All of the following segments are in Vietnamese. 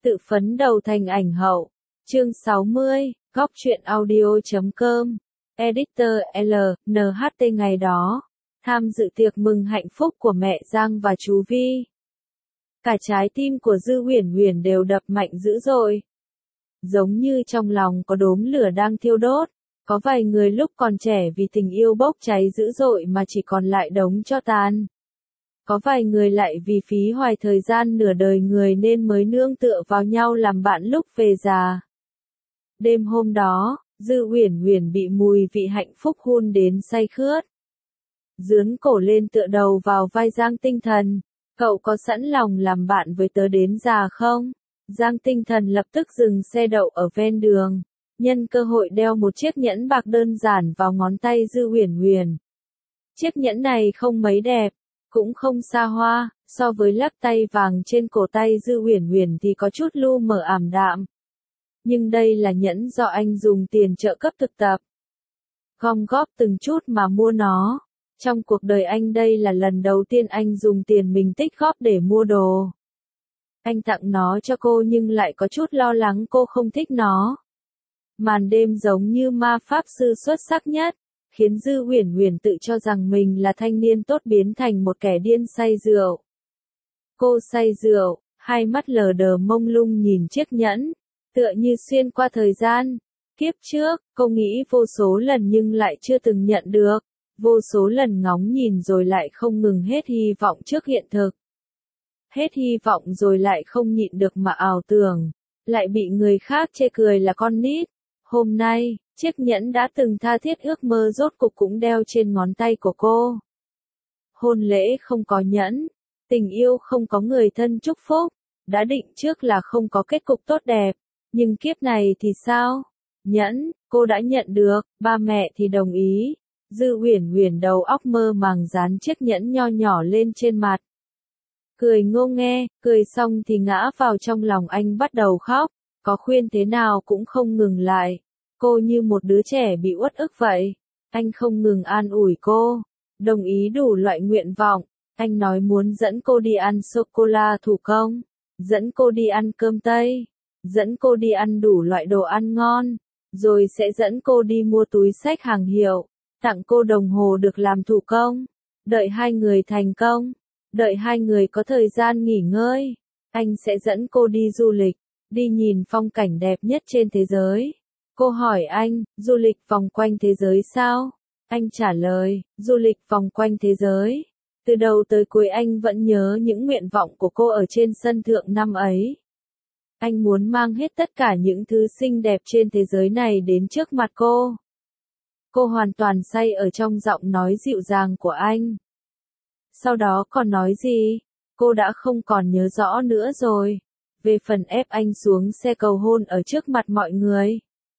Tự phấn đấu thành ảnh hậu. Chương 60, góc truyện audio.com. Editor L, NHT ngày đó. Tham dự tiệc mừng hạnh phúc của mẹ Giang và chú Vi. Cả trái tim của Dư Uyển Uyển đều đập mạnh dữ dội. Giống như trong lòng có đốm lửa đang thiêu đốt. Có vài người lúc còn trẻ vì tình yêu bốc cháy dữ dội mà chỉ còn lại đống tro tàn. Có vài người lại vì phí hoài thời gian nửa đời người nên mới nương tựa vào nhau làm bạn lúc về già. Đêm hôm đó, Dư Uyển Uyển bị mùi vị hạnh phúc hôn đến say khướt. Dướn cổ lên tựa đầu vào vai Giang Tinh Thần. Cậu có sẵn lòng làm bạn với tớ đến già không? Giang Tinh Thần lập tức dừng xe đậu ở ven đường. Nhân cơ hội đeo một chiếc nhẫn bạc đơn giản vào ngón tay Dư Uyển Uyển. Chiếc nhẫn này không mấy đẹp, cũng không xa hoa, so với lắc tay vàng trên cổ tay Dư Uyển Uyển thì có chút lu mờ ảm đạm. Nhưng đây là nhẫn do anh dùng tiền trợ cấp thực tập. Gom góp từng chút mà mua nó. Trong cuộc đời anh đây là lần đầu tiên anh dùng tiền mình tích góp để mua đồ. Anh tặng nó cho cô nhưng lại có chút lo lắng cô không thích nó. Màn đêm giống như ma pháp sư xuất sắc nhất, khiến Dư Uyển Uyển tự cho rằng mình là thanh niên tốt biến thành một kẻ điên say rượu. Cô say rượu, hai mắt lờ đờ mông lung nhìn chiếc nhẫn, tựa như xuyên qua thời gian. Kiếp trước, cô nghĩ vô số lần nhưng lại chưa từng nhận được, vô số lần ngóng nhìn rồi lại không ngừng hết hy vọng trước hiện thực. Hết hy vọng rồi lại không nhịn được mà ảo tưởng, lại bị người khác chê cười là con nít. Hôm nay, chiếc nhẫn đã từng tha thiết ước mơ rốt cục cũng đeo trên ngón tay của cô. Hôn lễ không có nhẫn, tình yêu không có người thân chúc phúc, đã định trước là không có kết cục tốt đẹp, nhưng kiếp này thì sao? Nhẫn, cô đã nhận được, ba mẹ thì đồng ý. Dư Uyển Uyển đầu óc mơ màng dán chiếc nhẫn nho nhỏ lên trên mặt. Cười ngô nghe, cười xong thì ngã vào trong lòng anh bắt đầu khóc, có khuyên thế nào cũng không ngừng lại. Cô như một đứa trẻ bị uất ức vậy. Anh không ngừng an ủi cô, đồng ý đủ loại nguyện vọng. Anh nói muốn dẫn cô đi ăn sô-cô-la thủ công, dẫn cô đi ăn cơm Tây, dẫn cô đi ăn đủ loại đồ ăn ngon, rồi sẽ dẫn cô đi mua túi xách hàng hiệu, tặng cô đồng hồ được làm thủ công. Đợi hai người thành công, đợi hai người có thời gian nghỉ ngơi, anh sẽ dẫn cô đi du lịch, đi nhìn phong cảnh đẹp nhất trên thế giới. Cô hỏi anh, du lịch vòng quanh thế giới sao? Anh trả lời, du lịch vòng quanh thế giới. Từ đầu tới cuối anh vẫn nhớ những nguyện vọng của cô ở trên sân thượng năm ấy. Anh muốn mang hết tất cả những thứ xinh đẹp trên thế giới này đến trước mặt cô. Cô hoàn toàn say ở trong giọng nói dịu dàng của anh. Sau đó còn nói gì? Cô đã không còn nhớ rõ nữa rồi. Về phần ép anh xuống xe cầu hôn ở trước mặt mọi người.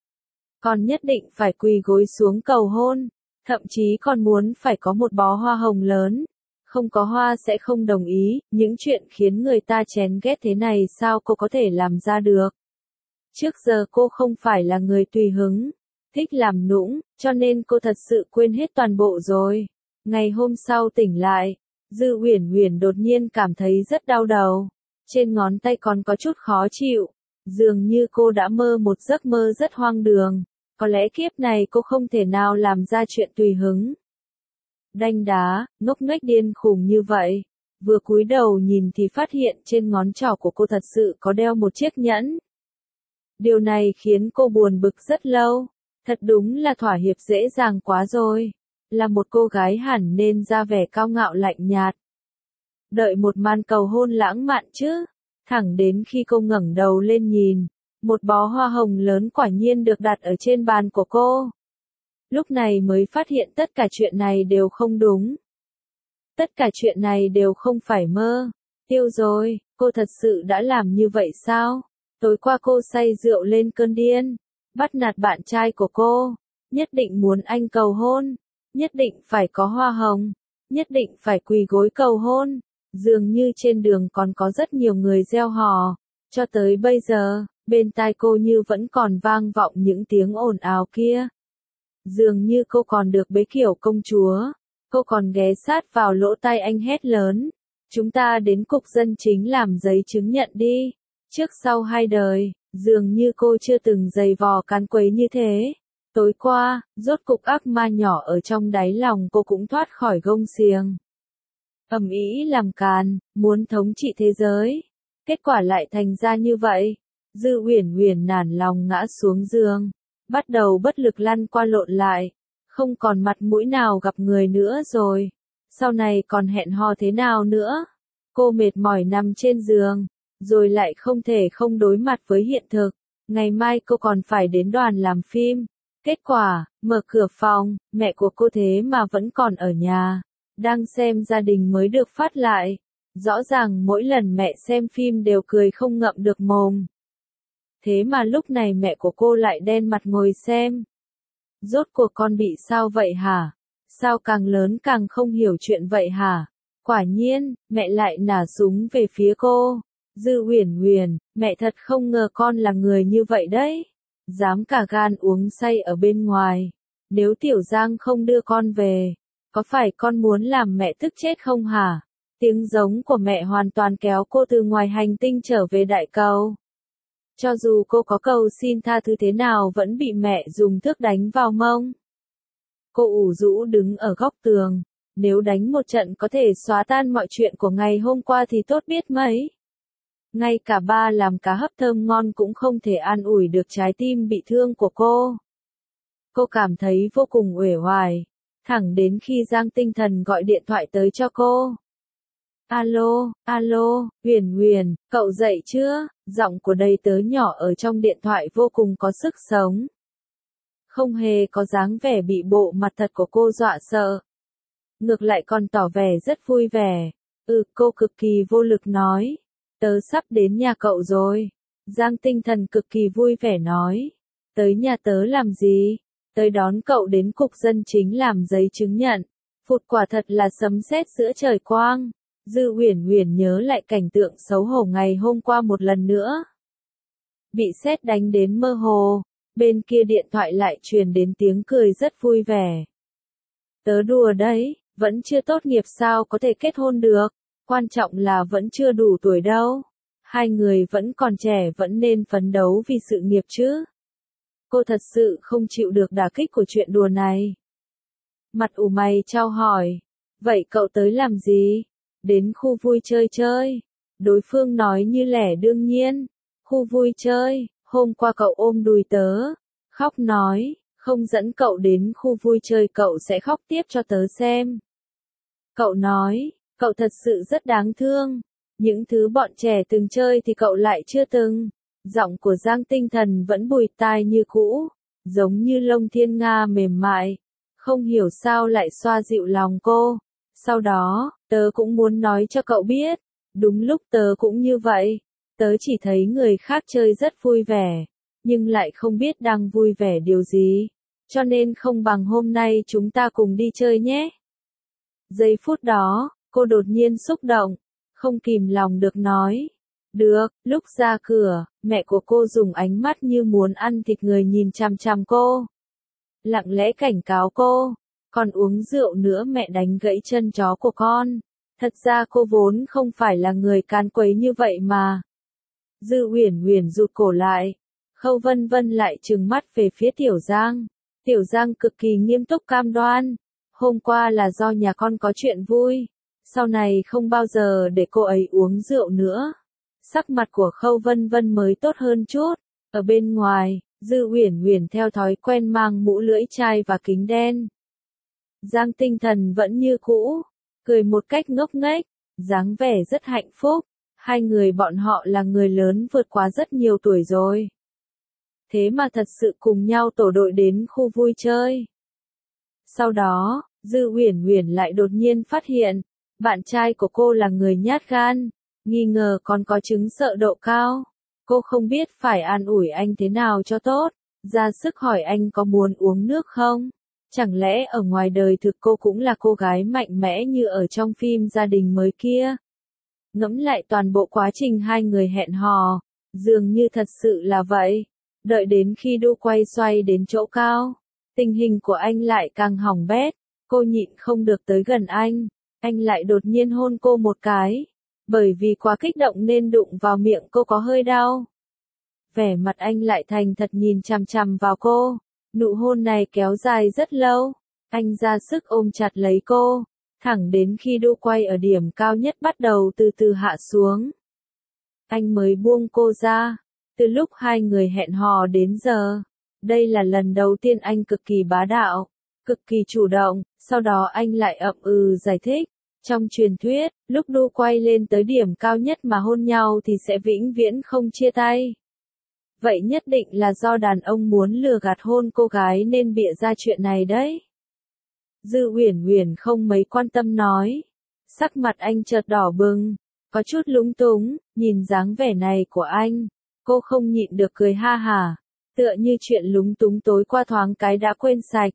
Còn nhất định phải quỳ gối xuống cầu hôn, thậm chí còn muốn phải có một bó hoa hồng lớn. Không có hoa sẽ không đồng ý, những chuyện khiến người ta chén ghét thế này sao cô có thể làm ra được. Trước giờ cô không phải là người tùy hứng, thích làm nũng, cho nên cô thật sự quên hết toàn bộ rồi. Ngày hôm sau tỉnh lại, Dư Uyển Uyển đột nhiên cảm thấy rất đau đầu. Trên ngón tay còn có chút khó chịu, dường như cô đã mơ một giấc mơ rất hoang đường. Có lẽ kiếp này cô không thể nào làm ra chuyện tùy hứng. Đanh đá, ngốc nghếch điên khùng như vậy. Vừa cúi đầu nhìn thì phát hiện trên ngón trỏ của cô thật sự có đeo một chiếc nhẫn. Điều này khiến cô buồn bực rất lâu. Thật đúng là thỏa hiệp dễ dàng quá rồi. Là một cô gái hẳn nên ra vẻ cao ngạo lạnh nhạt. Đợi một màn cầu hôn lãng mạn chứ. Thẳng đến khi cô ngẩng đầu lên nhìn, một bó hoa hồng lớn quả nhiên được đặt ở trên bàn của cô. Lúc này mới phát hiện tất cả chuyện này đều không đúng. Tất cả chuyện này đều không phải mơ. Tiêu rồi, cô thật sự đã làm như vậy sao? Tối qua cô say rượu lên cơn điên, bắt nạt bạn trai của cô, nhất định muốn anh cầu hôn, nhất định phải có hoa hồng, nhất định phải quỳ gối cầu hôn. Dường như trên đường còn có rất nhiều người reo hò. Cho tới bây giờ, bên tai cô như vẫn còn vang vọng những tiếng ồn ào kia. Dường như cô còn được bế kiểu công chúa. Cô còn ghé sát vào lỗ tai anh hét lớn. Chúng ta đến cục dân chính làm giấy chứng nhận đi. Trước sau hai đời, dường như cô chưa từng giày vò cán quấy như thế. Tối qua, rốt cục ác ma nhỏ ở trong đáy lòng cô cũng thoát khỏi gông xiềng. Ầm ĩ làm càn, muốn thống trị thế giới. Kết quả lại thành ra như vậy. Dư Uyển Uyển nản lòng ngã xuống giường, bắt đầu bất lực lăn qua lộn lại, không còn mặt mũi nào gặp người nữa rồi. Sau này còn hẹn hò thế nào nữa? Cô mệt mỏi nằm trên giường, rồi lại không thể không đối mặt với hiện thực. Ngày mai cô còn phải đến đoàn làm phim. Kết quả, mở cửa phòng, mẹ của cô thế mà vẫn còn ở nhà, đang xem gia đình mới được phát lại. Rõ ràng mỗi lần mẹ xem phim đều cười không ngậm được mồm. Thế mà lúc này mẹ của cô lại đen mặt ngồi xem. Rốt cuộc con bị sao vậy hả? Sao càng lớn càng không hiểu chuyện vậy hả? Quả nhiên, mẹ lại nả súng về phía cô. Dư Uyển Uyển, mẹ thật không ngờ con là người như vậy đấy. Dám cả gan uống say ở bên ngoài. Nếu Tiểu Giang không đưa con về, có phải con muốn làm mẹ tức chết không hả? Tiếng giống của mẹ hoàn toàn kéo cô từ ngoài hành tinh trở về đại cầu. Cho dù cô có cầu xin tha thứ thế nào vẫn bị mẹ dùng thước đánh vào mông. Cô ủ rũ đứng ở góc tường. Nếu đánh một trận có thể xóa tan mọi chuyện của ngày hôm qua thì tốt biết mấy. Ngay cả ba làm cá hấp thơm ngon cũng không thể an ủi được trái tim bị thương của cô. Cô cảm thấy vô cùng uể oải, thẳng đến khi Giang Tinh Thần gọi điện thoại tới cho cô. Alo, alo, Uyển Uyển, cậu dậy chưa? Giọng của đầy tớ nhỏ ở trong điện thoại vô cùng có sức sống. Không hề có dáng vẻ bị bộ mặt thật của cô dọa sợ. Ngược lại còn tỏ vẻ rất vui vẻ. Cô cực kỳ vô lực nói. Tớ sắp đến nhà cậu rồi. Giang Tinh Thần cực kỳ vui vẻ nói. Tới nhà tớ làm gì? Tới đón cậu đến cục dân chính làm giấy chứng nhận. Phụt, quả thật là sấm sét giữa trời quang. Dư Uyển Uyển nhớ lại cảnh tượng xấu hổ ngày hôm qua một lần nữa. Bị sét đánh đến mơ hồ. Bên kia điện thoại lại truyền đến tiếng cười rất vui vẻ. Tớ đùa đấy, vẫn chưa tốt nghiệp sao có thể kết hôn được. Quan trọng là vẫn chưa đủ tuổi đâu. Hai người vẫn còn trẻ vẫn nên phấn đấu vì sự nghiệp chứ. Cô thật sự không chịu được đả kích của chuyện đùa này. Mặt ủ mày chau hỏi. Vậy cậu tới làm gì? Đến khu vui chơi chơi. Đối phương nói như lẽ đương nhiên. Khu vui chơi, hôm qua cậu ôm đùi tớ. Khóc nói, không dẫn cậu đến khu vui chơi cậu sẽ khóc tiếp cho tớ xem. Cậu nói, cậu thật sự rất đáng thương. Những thứ bọn trẻ từng chơi thì cậu lại chưa từng. Giọng của Giang Tinh Thần vẫn bùi tai như cũ, giống như lông thiên nga mềm mại. Không hiểu sao lại xoa dịu lòng cô. Sau đó, tớ cũng muốn nói cho cậu biết. Đúng lúc tớ cũng như vậy. Tớ chỉ thấy người khác chơi rất vui vẻ, nhưng lại không biết đang vui vẻ điều gì. Cho nên không bằng hôm nay chúng ta cùng đi chơi nhé. Giây phút đó, cô đột nhiên xúc động, không kìm lòng được nói. Được, lúc ra cửa, mẹ của cô dùng ánh mắt như muốn ăn thịt người nhìn chằm chằm cô. Lặng lẽ cảnh cáo cô, còn uống rượu nữa mẹ đánh gãy chân chó của con. Thật ra cô vốn không phải là người càn quấy như vậy mà. Dư Uyển Uyển rụt cổ lại. Khâu Vân Vân lại trừng mắt về phía Tiểu Giang. Tiểu Giang cực kỳ nghiêm túc cam đoan. Hôm qua là do nhà con có chuyện vui. Sau này không bao giờ để cô ấy uống rượu nữa. Sắc mặt của Khâu Vân Vân mới tốt hơn chút. Ở bên ngoài, Dư Uyển Uyển theo thói quen mang mũ lưỡi chai và kính đen. Giang Tinh Thần vẫn như cũ, cười một cách ngốc nghếch, dáng vẻ rất hạnh phúc. Hai người bọn họ là người lớn vượt quá rất nhiều tuổi rồi. Thế mà thật sự cùng nhau tổ đội đến khu vui chơi. Sau đó, Dư Uyển Uyển lại đột nhiên phát hiện, bạn trai của cô là người nhát gan, nghi ngờ còn có chứng sợ độ cao. Cô không biết phải an ủi anh thế nào cho tốt, ra sức hỏi anh có muốn uống nước không? Chẳng lẽ ở ngoài đời thực cô cũng là cô gái mạnh mẽ như ở trong phim gia đình mới kia? Ngẫm lại toàn bộ quá trình hai người hẹn hò, dường như thật sự là vậy. Đợi đến khi đu quay xoay đến chỗ cao, tình hình của anh lại càng hỏng bét. Cô nhịn không được tới gần anh lại đột nhiên hôn cô một cái. bởi vì quá kích động nên đụng vào miệng cô có hơi đau. Vẻ mặt anh lại thành thật nhìn chằm chằm vào cô, nụ hôn này kéo dài rất lâu, anh ra sức ôm chặt lấy cô, thẳng đến khi đu quay ở điểm cao nhất bắt đầu từ từ hạ xuống. Anh mới buông cô ra, từ lúc hai người hẹn hò đến giờ, đây là lần đầu tiên anh cực kỳ bá đạo, cực kỳ chủ động, sau đó anh lại ậm giải thích. Trong truyền thuyết, lúc đu quay lên tới điểm cao nhất mà hôn nhau thì sẽ vĩnh viễn không chia tay. Vậy nhất định là do đàn ông muốn lừa gạt hôn cô gái nên bịa ra chuyện này đấy. Dư Uyển Uyển không mấy quan tâm nói. Sắc mặt anh chợt đỏ bừng, có chút lúng túng, nhìn dáng vẻ này của anh. Cô không nhịn được cười ha hả, tựa như chuyện lúng túng tối qua thoáng cái đã quên sạch.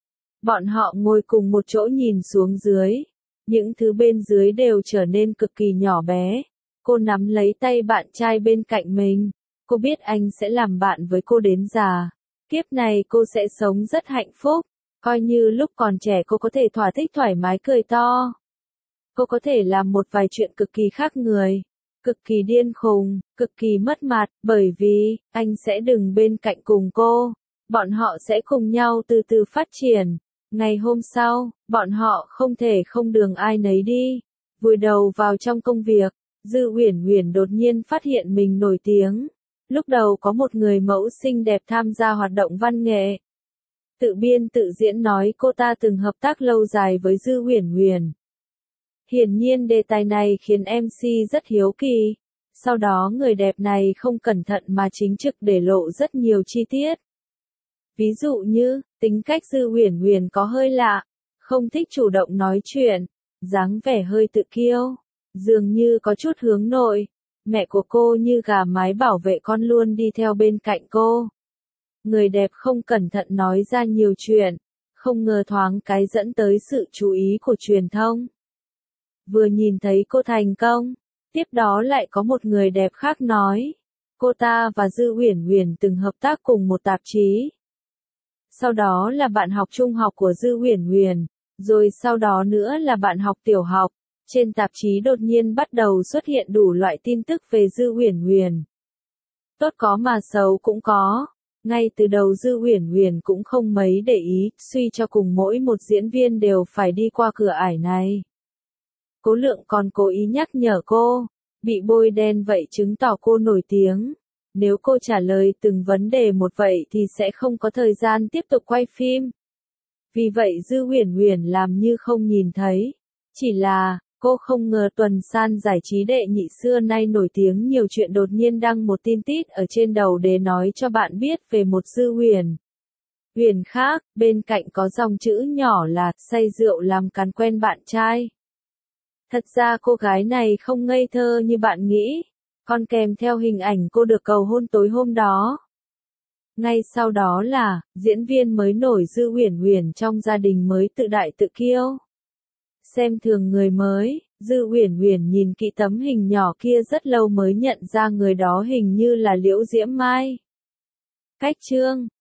Bọn họ ngồi cùng một chỗ nhìn xuống dưới. Những thứ bên dưới đều trở nên cực kỳ nhỏ bé. Cô nắm lấy tay bạn trai bên cạnh mình. Cô biết anh sẽ làm bạn với cô đến già. Kiếp này cô sẽ sống rất hạnh phúc. Coi như lúc còn trẻ cô có thể thỏa thích thoải mái cười to. Cô có thể làm một vài chuyện cực kỳ khác người. Cực kỳ điên khùng, cực kỳ mất mặt. Bởi vì, anh sẽ đứng bên cạnh cùng cô. Bọn họ sẽ cùng nhau từ từ phát triển. Ngày hôm sau, bọn họ không thể không đường ai nấy đi. Vùi đầu vào trong công việc, Dư Uyển Uyển đột nhiên phát hiện mình nổi tiếng. Lúc đầu có một người mẫu xinh đẹp tham gia hoạt động văn nghệ. Tự biên tự diễn nói cô ta từng hợp tác lâu dài với Dư Uyển Uyển. Hiển nhiên đề tài này khiến MC rất hiếu kỳ. Sau đó người đẹp này không cẩn thận mà chính trực để lộ rất nhiều chi tiết. Ví dụ như, tính cách Dư Uyển Uyển có hơi lạ, không thích chủ động nói chuyện, dáng vẻ hơi tự kiêu, dường như có chút hướng nội. Mẹ của cô như gà mái bảo vệ con luôn đi theo bên cạnh cô. Người đẹp không cẩn thận nói ra nhiều chuyện, không ngờ thoáng cái dẫn tới sự chú ý của truyền thông. Vừa nhìn thấy cô thành công, tiếp đó lại có một người đẹp khác nói, cô ta và Dư Uyển Uyển từng hợp tác cùng một tạp chí. Sau đó là bạn học trung học của Dư Uyển Uyển, rồi sau đó nữa là bạn học tiểu học. Trên tạp chí đột nhiên bắt đầu xuất hiện đủ loại tin tức về Dư Uyển Uyển. Tốt có mà xấu cũng có. Ngay từ đầu Dư Uyển Uyển cũng không mấy để ý, suy cho cùng mỗi một diễn viên đều phải đi qua cửa ải này. Cố Lượng còn cố ý nhắc nhở cô, bị bôi đen vậy chứng tỏ cô nổi tiếng. Nếu cô trả lời từng vấn đề một vậy thì sẽ không có thời gian tiếp tục quay phim. Vì vậy Dư Uyển Uyển làm như không nhìn thấy. Chỉ là, cô không ngờ tuần san giải trí đệ nhị xưa nay nổi tiếng nhiều chuyện đột nhiên đăng một tin tít ở trên đầu để nói cho bạn biết về một Dư Uyển Uyển khác, bên cạnh có dòng chữ nhỏ là, say rượu làm càn quen bạn trai. Thật ra cô gái này không ngây thơ như bạn nghĩ, còn kèm theo hình ảnh cô được cầu hôn tối hôm đó. Ngay sau đó là, diễn viên mới nổi Dư Uyển Uyển trong gia đình mới tự đại tự kiêu. Xem thường người mới, Dư Uyển Uyển nhìn kỹ tấm hình nhỏ kia rất lâu mới nhận ra người đó hình như là Liễu Diễm Mai. Cách chương